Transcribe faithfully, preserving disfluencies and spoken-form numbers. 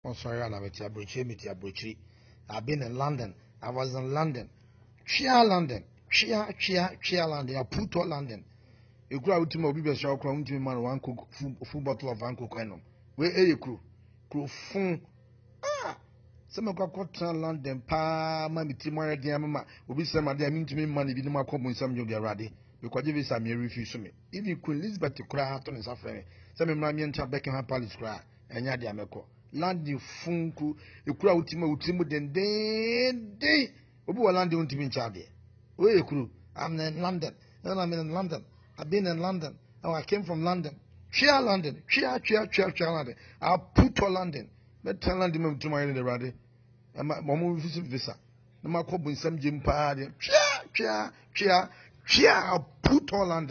Oh, sorry, I'm at Abuchi. I've been in London. I was in London. Chia London. Chia, Chia, Chia London. I put all London. You grow out to my baby, so I'll come to me, one cook, full bottle of Uncle Quenum. Where are you, crew? Crew, phone. Ah! Some of our London, pa, mammy, Timor, dear mamma, will be some of them into me money, didn't my come with some of your ready. Because if it's a mere refuse me. Even Queen Elizabeth to cry out on his affair. Some of my men to Beckham Palace cry, and Yadia Meko. Land you funku, you crowd Timo Timo, then day. Obu land you to be in charge. Where you crew? I'm in London. Then I'm in London. I've been in London. Oh, I came from London. Chia London. Chia, chia, chia, chia London. I'll put to London. But tell London to my in the radi. And my mom visit visa. No, my couple in some gym party. Chia, chia, chia, chia. I'll put to London.